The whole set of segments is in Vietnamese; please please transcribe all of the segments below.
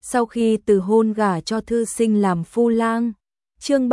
sau khi từ hôn gả cho thư sinh làm phu lang. Chương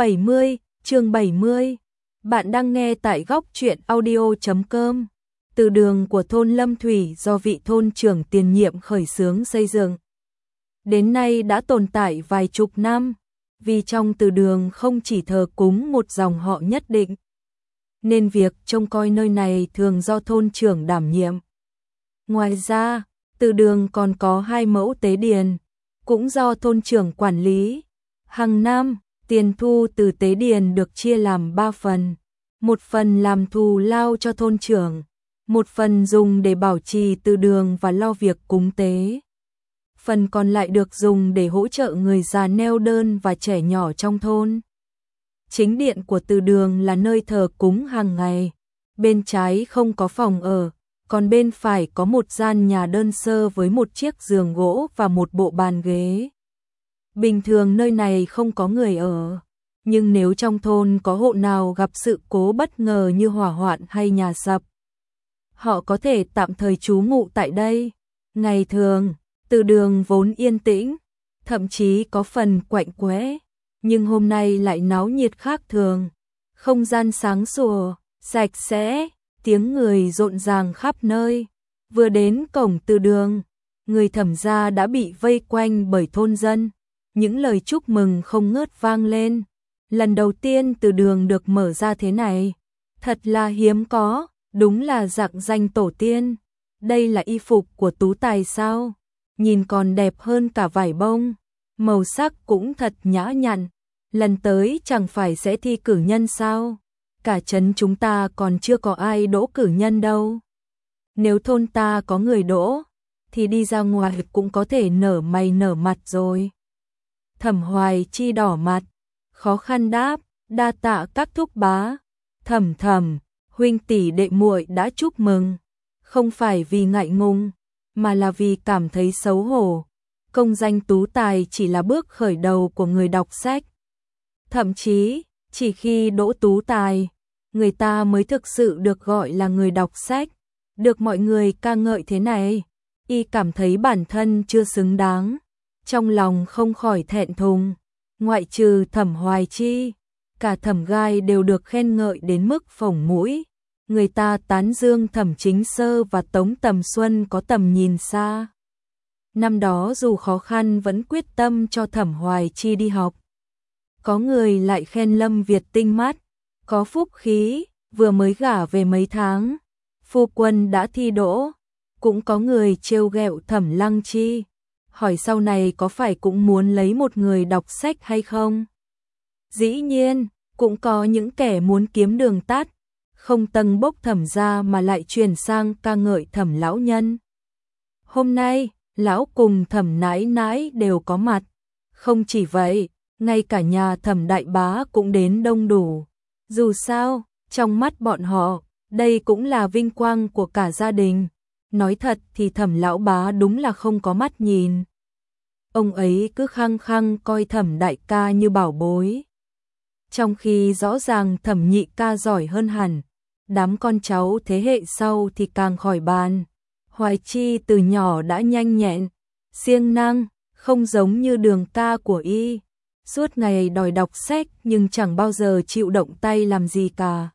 70. Bạn đang nghe tại góc truyện audio.com. Từ đường của thôn Lâm Thủy do vị thôn trưởng tiền nhiệm khởi xướng xây dựng. Đến nay đã tồn tại vài chục năm, vì trong từ đường không chỉ thờ cúng một dòng họ nhất định, nên việc trông coi nơi này thường do thôn trưởng đảm nhiệm. Ngoài ra, từ đường còn có 2 mẫu tế điền, cũng do thôn trưởng quản lý. Hàng năm, tiền thu từ tế điền được chia làm 3 phần. Một phần làm thù lao cho thôn trưởng, một phần dùng để bảo trì từ đường và lo việc cúng tế. Phần còn lại được dùng để hỗ trợ người già neo đơn và trẻ nhỏ trong thôn. Chính điện của từ đường là nơi thờ cúng hàng ngày. Bên trái không có phòng ở, còn bên phải có một gian nhà đơn sơ với một chiếc giường gỗ và một bộ bàn ghế. Bình thường nơi này không có người ở, nhưng nếu trong thôn có hộ nào gặp sự cố bất ngờ như hỏa hoạn hay nhà sập, họ có thể tạm thời trú ngụ tại đây. Ngày thường, từ đường vốn yên tĩnh, thậm chí có phần quạnh quẽ, nhưng hôm nay lại náo nhiệt khác thường. Không gian sáng sủa, sạch sẽ, tiếng người rộn ràng khắp nơi. Vừa đến cổng từ đường, người Thẩm gia đã bị vây quanh bởi thôn dân. Những lời chúc mừng không ngớt vang lên. Lần đầu tiên từ đường được mở ra thế này, thật là hiếm có, đúng là rạng danh tổ tiên. Đây là y phục của Tú Tài sao? Nhìn còn đẹp hơn cả vải bông, màu sắc cũng thật nhã nhặn. Lần tới chẳng phải sẽ thi cử nhân sao? Cả trấn chúng ta còn chưa có ai đỗ cử nhân đâu. Nếu thôn ta có người đỗ, thì đi ra ngoài cũng có thể nở mày nở mặt rồi. Thẩm Hoài Chi đỏ mặt, khó khăn đáp, đa tạ các thúc bá. Thẩm, huynh tỷ đệ muội đã chúc mừng, không phải vì ngại ngùng, mà là vì cảm thấy xấu hổ. Công danh Tú Tài chỉ là bước khởi đầu của người đọc sách. Thậm chí, chỉ khi đỗ Tú Tài, người ta mới thực sự được gọi là người đọc sách. Được mọi người ca ngợi thế này, y cảm thấy bản thân chưa xứng đáng, trong lòng không khỏi thẹn thùng. Ngoại trừ Thẩm Hoài Chi, cả Thẩm Gai đều được khen ngợi đến mức phồng mũi. Người ta tán dương Thẩm Chính Sơ và Tống Tầm Xuân có tầm nhìn xa. Năm đó dù khó khăn vẫn quyết tâm cho Thẩm Hoài Chi đi học. Có người lại khen Lâm Việt tinh mắt, có phúc khí, vừa mới gả về mấy tháng, phu quân đã thi đỗ. Cũng có người trêu ghẹo Thẩm Lăng Chi, hỏi sau này có phải cũng muốn lấy một người đọc sách hay không? Dĩ nhiên, cũng có những kẻ muốn kiếm đường tắt, không tâng bốc Thẩm gia mà lại chuyển sang ca ngợi Thẩm lão nhân. Hôm nay, lão cùng Thẩm nãi nãi đều có mặt. Không chỉ vậy, ngay cả nhà Thẩm đại bá cũng đến đông đủ. Dù sao, trong mắt bọn họ, đây cũng là vinh quang của cả gia đình. Nói thật thì Thẩm lão bá đúng là không có mắt nhìn. Ông ấy cứ khăng khăng coi Thẩm đại ca như bảo bối, trong khi rõ ràng Thẩm nhị ca giỏi hơn hẳn. Đám con cháu thế hệ sau thì càng khỏi bàn. Hoài Chi từ nhỏ đã nhanh nhẹn, siêng năng, không giống như Đường ca của y. Suốt ngày đòi đọc sách nhưng chẳng bao giờ chịu động tay làm gì cả.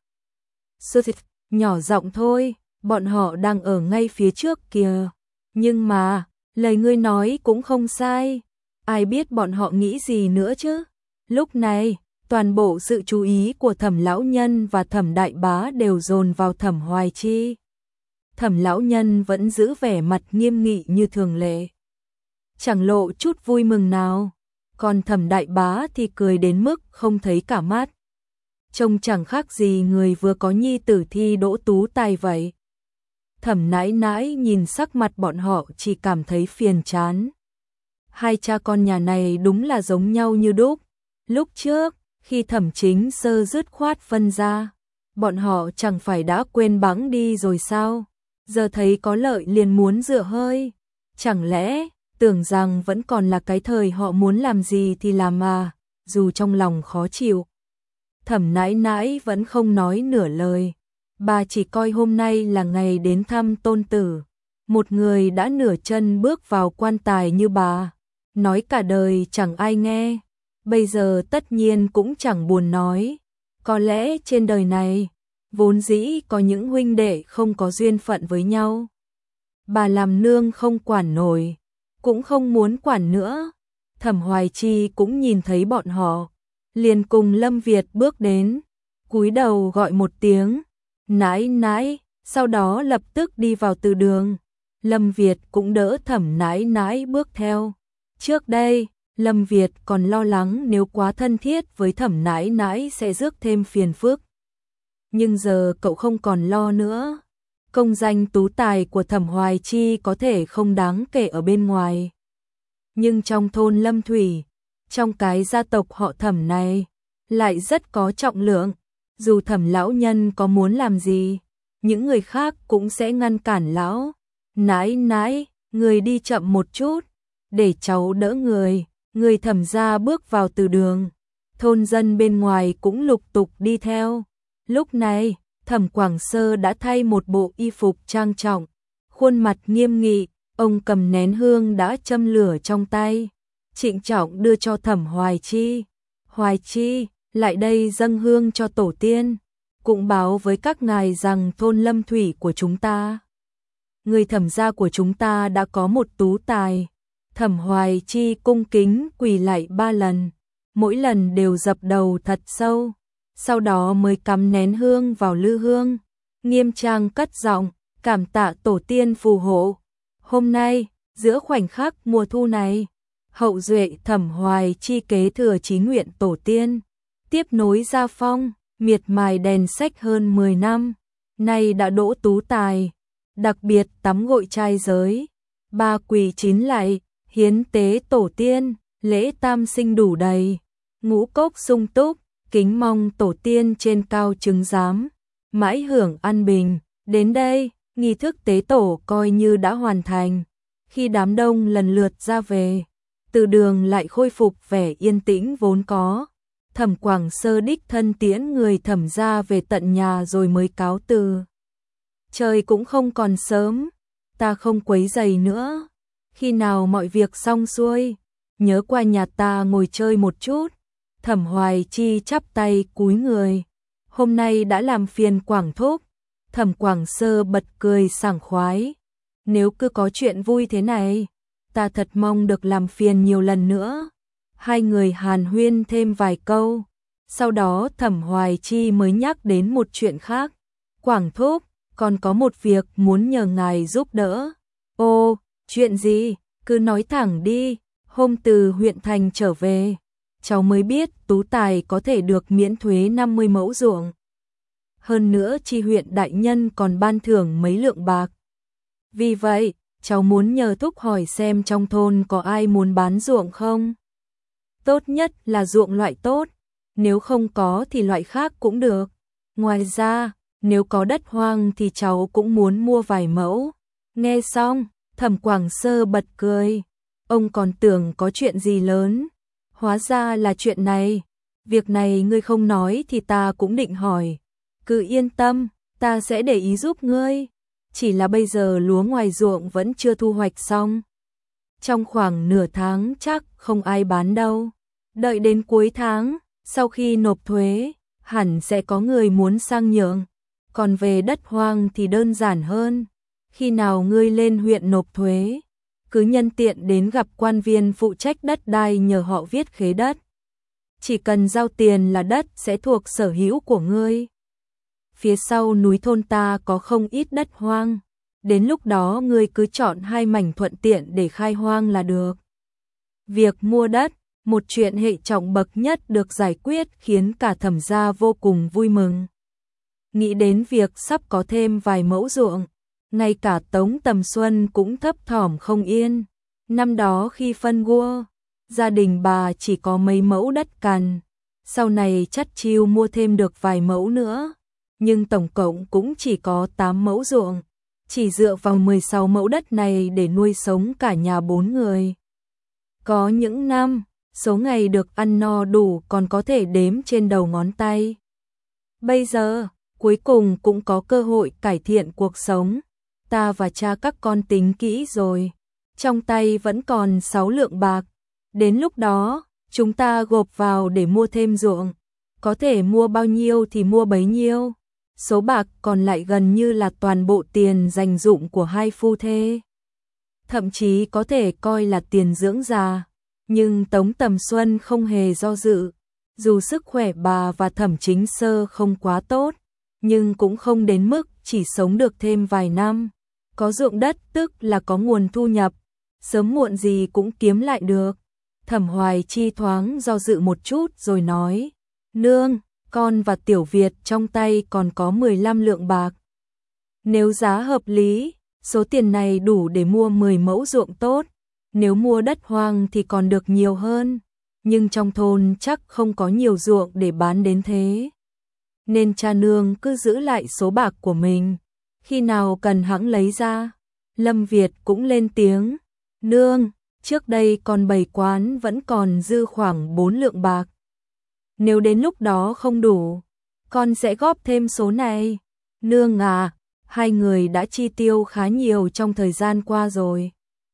Nhỏ giọng thôi, bọn họ đang ở ngay phía trước kìa. Nhưng mà, lời ngươi nói cũng không sai. Ai biết bọn họ nghĩ gì nữa chứ? Lúc này, toàn bộ sự chú ý của Thẩm lão nhân và Thẩm đại bá đều dồn vào Thẩm Hoài Chi. Thẩm lão nhân vẫn giữ vẻ mặt nghiêm nghị như thường lệ, chẳng lộ chút vui mừng nào. Còn Thẩm đại bá thì cười đến mức không thấy cả mắt, trông chẳng khác gì người vừa có nhi tử thi đỗ Tú Tài vậy. Thẩm nãi nãi nhìn sắc mặt bọn họ chỉ cảm thấy phiền chán. Hai cha con nhà này đúng là giống nhau như đúc. Lúc trước, khi Thẩm Chính Sơ dứt khoát phân ra, bọn họ chẳng phải đã quên bẵng đi rồi sao? Giờ thấy có lợi liền muốn dựa hơi. Chẳng lẽ tưởng rằng vẫn còn là cái thời họ muốn làm gì thì làm mà, dù trong lòng khó chịu. Thẩm nãi nãi vẫn không nói nửa lời. Bà chỉ coi hôm nay là ngày đến thăm tôn tử. Một người đã nửa chân bước vào quan tài như bà, nói cả đời chẳng ai nghe, bây giờ tất nhiên cũng chẳng buồn nói. Có lẽ trên đời này, vốn dĩ có những huynh đệ không có duyên phận với nhau. Bà làm nương không quản nổi, cũng không muốn quản nữa. Thẩm Hoài Chi cũng nhìn thấy bọn họ, liền cùng Lâm Việt bước đến, cúi đầu gọi một tiếng, nãi nãi, sau đó lập tức đi vào từ đường. Lâm Việt cũng đỡ Thẩm nãi nãi bước theo. Trước đây, Lâm Việt còn lo lắng nếu quá thân thiết với Thẩm nãi nãi sẽ rước thêm phiền phức. Nhưng giờ cậu không còn lo nữa. Công danh tú tài của Thẩm Hoài Chi có thể không đáng kể ở bên ngoài. Nhưng trong thôn Lâm Thủy, trong cái gia tộc họ Thẩm này, lại rất có trọng lượng. Dù Thẩm lão nhân có muốn làm gì, những người khác cũng sẽ ngăn cản lão. Nãi nãi, người đi chậm một chút, để cháu đỡ người. Người Thẩm gia bước vào từ đường, thôn dân bên ngoài cũng lục tục đi theo. Lúc này, Thẩm Quảng Sơ đã thay một bộ y phục trang trọng, khuôn mặt nghiêm nghị, ông cầm nén hương đã châm lửa trong tay, trịnh trọng đưa cho Thẩm Hoài Chi. Hoài Chi, lại đây dâng hương cho tổ tiên, cũng báo với các ngài rằng thôn Lâm Thủy của chúng ta, người Thẩm gia của chúng ta đã có một tú tài. Thẩm Hoài Chi cung kính quỳ lạy 3 lần, mỗi lần đều dập đầu thật sâu, sau đó mới cắm nén hương vào lư hương, nghiêm trang cất giọng, cảm tạ tổ tiên phù hộ. Hôm nay, giữa khoảnh khắc mùa thu này, hậu duệ Thẩm Hoài Chi kế thừa chí nguyện tổ tiên, tiếp nối gia phong, miệt mài đèn sách hơn 10 năm, nay đã đỗ tú tài, đặc biệt tắm gội trai giới, 3 quỳ 9 lạy, hiến tế tổ tiên, lễ tam sinh đủ đầy, ngũ cốc sung túc, kính mong tổ tiên trên cao chứng giám, mãi hưởng an bình. Đến đây, nghi thức tế tổ coi như đã hoàn thành. Khi đám đông lần lượt ra về, từ đường lại khôi phục vẻ yên tĩnh vốn có. Thẩm Quảng Sơ đích thân tiễn người Thẩm gia về tận nhà rồi mới cáo từ. Trời cũng không còn sớm, ta không quấy rầy nữa. Khi nào mọi việc xong xuôi, nhớ qua nhà ta ngồi chơi một chút. Thẩm Hoài Chi chắp tay cúi người. Hôm nay đã làm phiền Quảng thúc. Thẩm Quảng Sơ bật cười sảng khoái. Nếu cứ có chuyện vui thế này, ta thật mong được làm phiền nhiều lần nữa. Hai người hàn huyên thêm vài câu. Sau đó Thẩm Hoài Chi mới nhắc đến một chuyện khác. Quảng thúc, còn có một việc muốn nhờ ngài giúp đỡ. Ô, chuyện gì? Cứ nói thẳng đi. Hôm từ huyện thành trở về, cháu mới biết tú tài có thể được miễn thuế 50 mẫu ruộng. Hơn nữa chi huyện đại nhân còn ban thưởng mấy lượng bạc. Vì vậy, cháu muốn nhờ thúc hỏi xem trong thôn có ai muốn bán ruộng không? Tốt nhất là ruộng loại tốt, nếu không có thì loại khác cũng được. Ngoài ra, nếu có đất hoang thì cháu cũng muốn mua vài mẫu. Nghe xong, Thẩm Quảng Sơ bật cười. Ông còn tưởng có chuyện gì lớn. Hóa ra là chuyện này. Việc này ngươi không nói thì ta cũng định hỏi. Cứ yên tâm, ta sẽ để ý giúp ngươi. Chỉ là bây giờ lúa ngoài ruộng vẫn chưa thu hoạch xong. Trong khoảng nửa tháng chắc không ai bán đâu. Đợi đến cuối tháng, sau khi nộp thuế, hẳn sẽ có người muốn sang nhượng. Còn về đất hoang thì đơn giản hơn. Khi nào ngươi lên huyện nộp thuế, cứ nhân tiện đến gặp quan viên phụ trách đất đai nhờ họ viết khế đất. Chỉ cần giao tiền là đất sẽ thuộc sở hữu của ngươi. Phía sau núi thôn ta có không ít đất hoang. Đến lúc đó ngươi cứ chọn 2 mảnh thuận tiện để khai hoang là được. Việc mua đất, một chuyện hệ trọng bậc nhất được giải quyết khiến cả Thẩm gia vô cùng vui mừng. Nghĩ đến việc sắp có thêm vài mẫu ruộng, ngay cả Tống Tầm Xuân cũng thấp thỏm không yên. Năm đó khi phân gua, gia đình bà chỉ có mấy mẫu đất cằn, sau này chắt chiu mua thêm được vài mẫu nữa, nhưng tổng cộng cũng chỉ có 8 mẫu ruộng, chỉ dựa vào 16 mẫu đất này để nuôi sống cả nhà 4 người. Có những năm, số ngày được ăn no đủ còn có thể đếm trên đầu ngón tay. Bây giờ, cuối cùng cũng có cơ hội cải thiện cuộc sống. Ta và cha các con tính kỹ rồi, trong tay vẫn còn 6 lượng bạc, Đến lúc đó, chúng ta gộp vào để mua thêm ruộng. Có thể mua bao nhiêu thì mua bấy nhiêu. Số bạc còn lại gần như là toàn bộ tiền dành dụm của hai phu thê. Thậm chí có thể coi là tiền dưỡng già. Nhưng Tống Tầm Xuân không hề do dự. Dù sức khỏe bà và Thẩm Chính Sơ không quá tốt, nhưng cũng không đến mức chỉ sống được thêm vài năm. Có ruộng đất tức là có nguồn thu nhập, sớm muộn gì cũng kiếm lại được. Thẩm Hoài Chi thoáng do dự một chút rồi nói, nương, con và Tiểu Việt trong tay còn có 15 lượng bạc. Nếu giá hợp lý, số tiền này đủ để mua 10 mẫu ruộng tốt, nếu mua đất hoang thì còn được nhiều hơn, nhưng trong thôn chắc không có nhiều ruộng để bán đến thế. Nên cha nương cứ giữ lại số bạc của mình, khi nào cần hẵng lấy ra. Lâm Việt cũng lên tiếng, nương, trước đây con bày quán vẫn còn dư khoảng 4 lượng bạc. Nếu đến lúc đó không đủ, con sẽ góp thêm số này. Nương à, hai người đã chi tiêu khá nhiều trong thời gian qua rồi.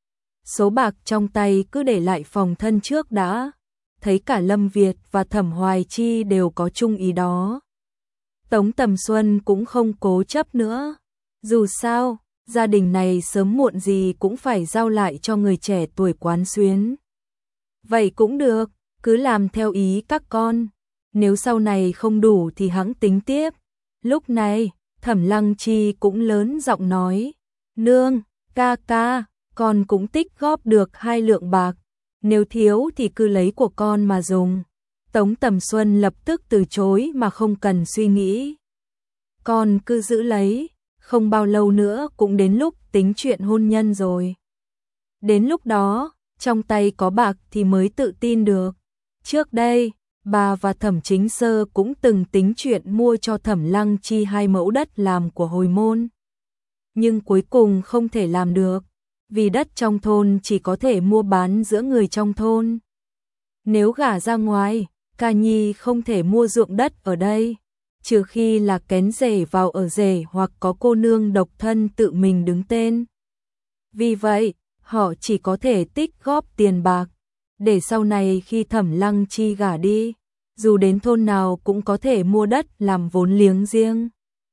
Số bạc trong tay cứ để lại phòng thân trước đã. Thấy cả Lâm Việt và Thẩm Hoài Chi đều có chung ý đó. Tống Tầm Xuân cũng không cố chấp nữa. Dù sao, gia đình này sớm muộn gì cũng phải giao lại cho người trẻ tuổi quán xuyến. Vậy cũng được, cứ làm theo ý các con. Nếu sau này không đủ thì hẵng tính tiếp. Lúc này, Thẩm Lăng Chi cũng lớn giọng nói, nương, ca ca, con cũng tích góp được 2 lượng bạc. Nếu thiếu thì cứ lấy của con mà dùng. Tống Tầm Xuân lập tức từ chối mà không cần suy nghĩ. Con cứ giữ lấy, không bao lâu nữa cũng đến lúc tính chuyện hôn nhân rồi. Đến lúc đó, trong tay có bạc thì mới tự tin được. Trước đây, bà và Thẩm Chính Sơ cũng từng tính chuyện mua cho Thẩm Lăng Chi 2 mẫu đất làm của hồi môn. Nhưng cuối cùng không thể làm được, vì đất trong thôn chỉ có thể mua bán giữa người trong thôn. Nếu gả ra ngoài, ca nhi không thể mua ruộng đất ở đây, trừ khi là kén rể vào ở rể hoặc có cô nương độc thân tự mình đứng tên. Vì vậy, họ chỉ có thể tích góp tiền bạc, để sau này khi Thẩm Lăng Chi gả đi, dù đến thôn nào cũng có thể mua đất làm vốn liếng riêng.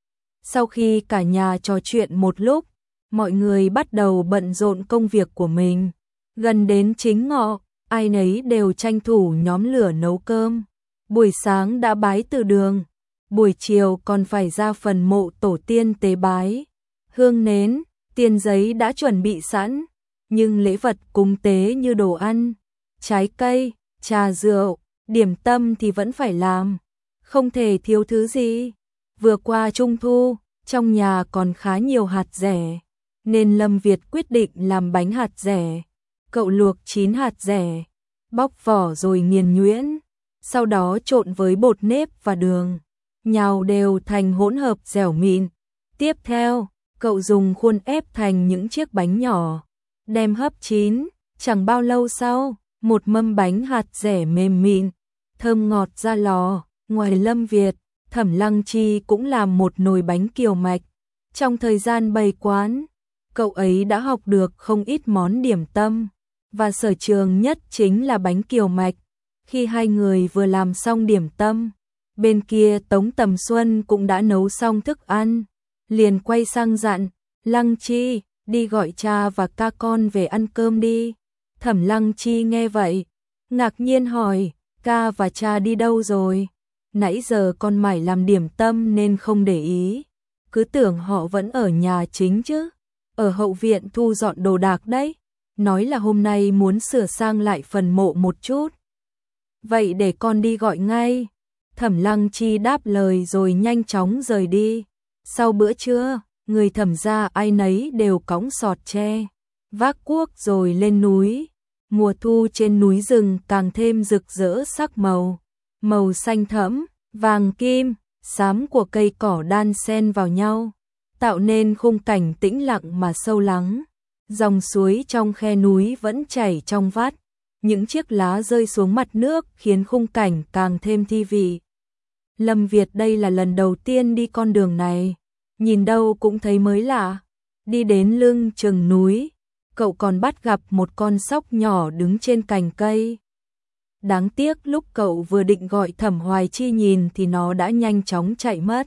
Sau khi cả nhà trò chuyện một lúc, mọi người bắt đầu bận rộn công việc của mình. Gần đến chính ngọ, ai nấy đều tranh thủ nhóm lửa nấu cơm. Buổi sáng đã bái từ đường, buổi chiều còn phải ra phần mộ tổ tiên tế bái. Hương nến, tiền giấy đã chuẩn bị sẵn, nhưng lễ vật cúng tế như đồ ăn, trái cây, trà rượu, điểm tâm thì vẫn phải làm, không thể thiếu thứ gì. Vừa qua Trung thu, trong nhà còn khá nhiều hạt dẻ, nên Lâm Việt quyết định làm bánh hạt dẻ. Cậu luộc 9 hạt dẻ, bóc vỏ rồi nghiền nhuyễn, sau đó trộn với bột nếp và đường, nhào đều thành hỗn hợp dẻo mịn. Tiếp theo, cậu dùng khuôn ép thành những chiếc bánh nhỏ, đem hấp chín. Chẳng bao lâu sau, một mâm bánh hạt dẻ mềm mịn, thơm ngọt ra lò. Ngoài Lâm Việt, Thẩm Lăng Chi cũng làm một nồi bánh kiều mạch. Trong thời gian bày quán, cậu ấy đã học được không ít món điểm tâm, và sở trường nhất chính là bánh kiều mạch. Khi hai người vừa làm xong điểm tâm, bên kia Tống Tầm Xuân cũng đã nấu xong thức ăn, liền quay sang dặn, Lăng Chi, đi gọi cha và ca con về ăn cơm đi. Thẩm Lăng Chi nghe vậy, ngạc nhiên hỏi, ca và cha đi đâu rồi? Nãy giờ con mải làm điểm tâm nên không để ý, cứ tưởng họ vẫn ở nhà chính chứ. Ở hậu viện thu dọn đồ đạc đấy, nói là hôm nay muốn sửa sang lại phần mộ một chút. Vậy để con đi gọi ngay. Thẩm Lăng Chi đáp lời rồi nhanh chóng rời đi. Sau bữa trưa, người Thẩm gia ai nấy đều cõng sọt tre, vác cuốc rồi lên núi. Mùa thu trên núi rừng càng thêm rực rỡ sắc màu, màu xanh thẫm, vàng kim, xám của cây cỏ đan xen vào nhau, tạo nên khung cảnh tĩnh lặng mà sâu lắng. Dòng suối trong khe núi vẫn chảy trong vắt, những chiếc lá rơi xuống mặt nước khiến khung cảnh càng thêm thi vị. Lâm Việt đây là lần đầu tiên đi con đường này, nhìn đâu cũng thấy mới lạ. Đi đến lưng chừng núi, cậu còn bắt gặp một con sóc nhỏ đứng trên cành cây. Đáng tiếc lúc cậu vừa định gọi Thẩm Hoài Chi nhìn thì nó đã nhanh chóng chạy mất.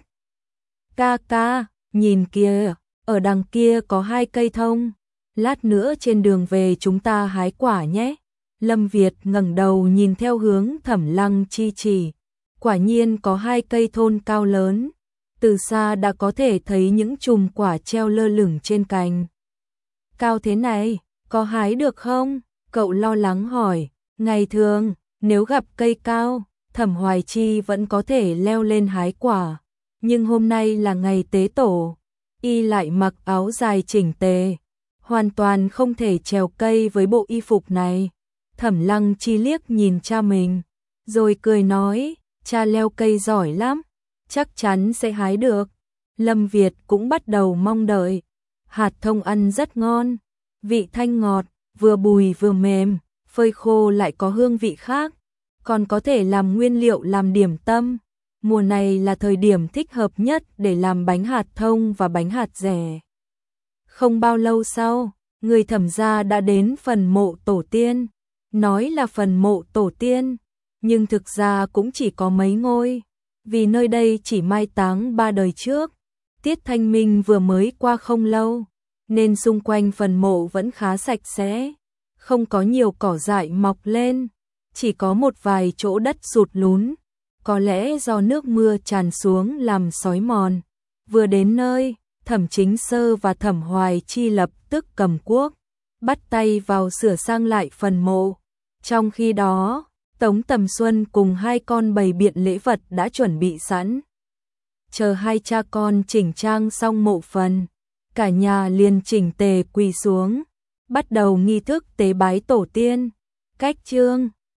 Ca ca, nhìn kìa, ở đằng kia có 2 cây thông. Lát nữa trên đường về chúng ta hái quả nhé. Lâm Việt ngẩng đầu nhìn theo hướng Thẩm Lăng Chi chỉ. Quả nhiên có 2 cây thôn cao lớn. Từ xa đã có thể thấy những chùm quả treo lơ lửng trên cành. Cao thế này, có hái được không? Cậu lo lắng hỏi. Ngày thường, nếu gặp cây cao, Thẩm Hoài Chi vẫn có thể leo lên hái quả. Nhưng hôm nay là ngày tế tổ, y lại mặc áo dài chỉnh tề, hoàn toàn không thể trèo cây với bộ y phục này. Thẩm Lăng Chi liếc nhìn cha mình, rồi cười nói, cha leo cây giỏi lắm, chắc chắn sẽ hái được. Lâm Việt cũng bắt đầu mong đợi. Hạt thông ăn rất ngon, vị thanh ngọt, vừa bùi vừa mềm, phơi khô lại có hương vị khác, còn có thể làm nguyên liệu làm điểm tâm. Mùa này là thời điểm thích hợp nhất để làm bánh hạt thông và bánh hạt dẻ. Không bao lâu sau, người Thẩm gia đã đến phần mộ tổ tiên. Nói là phần mộ tổ tiên, nhưng thực ra cũng chỉ có mấy ngôi, vì nơi đây chỉ mai táng 3 đời trước. Tiết Thanh Minh vừa mới qua không lâu, nên xung quanh phần mộ vẫn khá sạch sẽ, không có nhiều cỏ dại mọc lên, chỉ có một vài chỗ đất sụt lún, có lẽ do nước mưa tràn xuống làm xói mòn. Vừa đến nơi, Thẩm Chính Sơ và Thẩm Hoài Chi lập tức cầm cuốc, bắt tay vào sửa sang lại phần mộ. Trong khi đó, Tống Tầm Xuân cùng 2 con bày biện lễ vật đã chuẩn bị sẵn. Chờ 2 cha con chỉnh trang xong mộ phần, cả nhà liền chỉnh tề quỳ xuống, bắt đầu nghi thức tế bái tổ tiên. Cách chương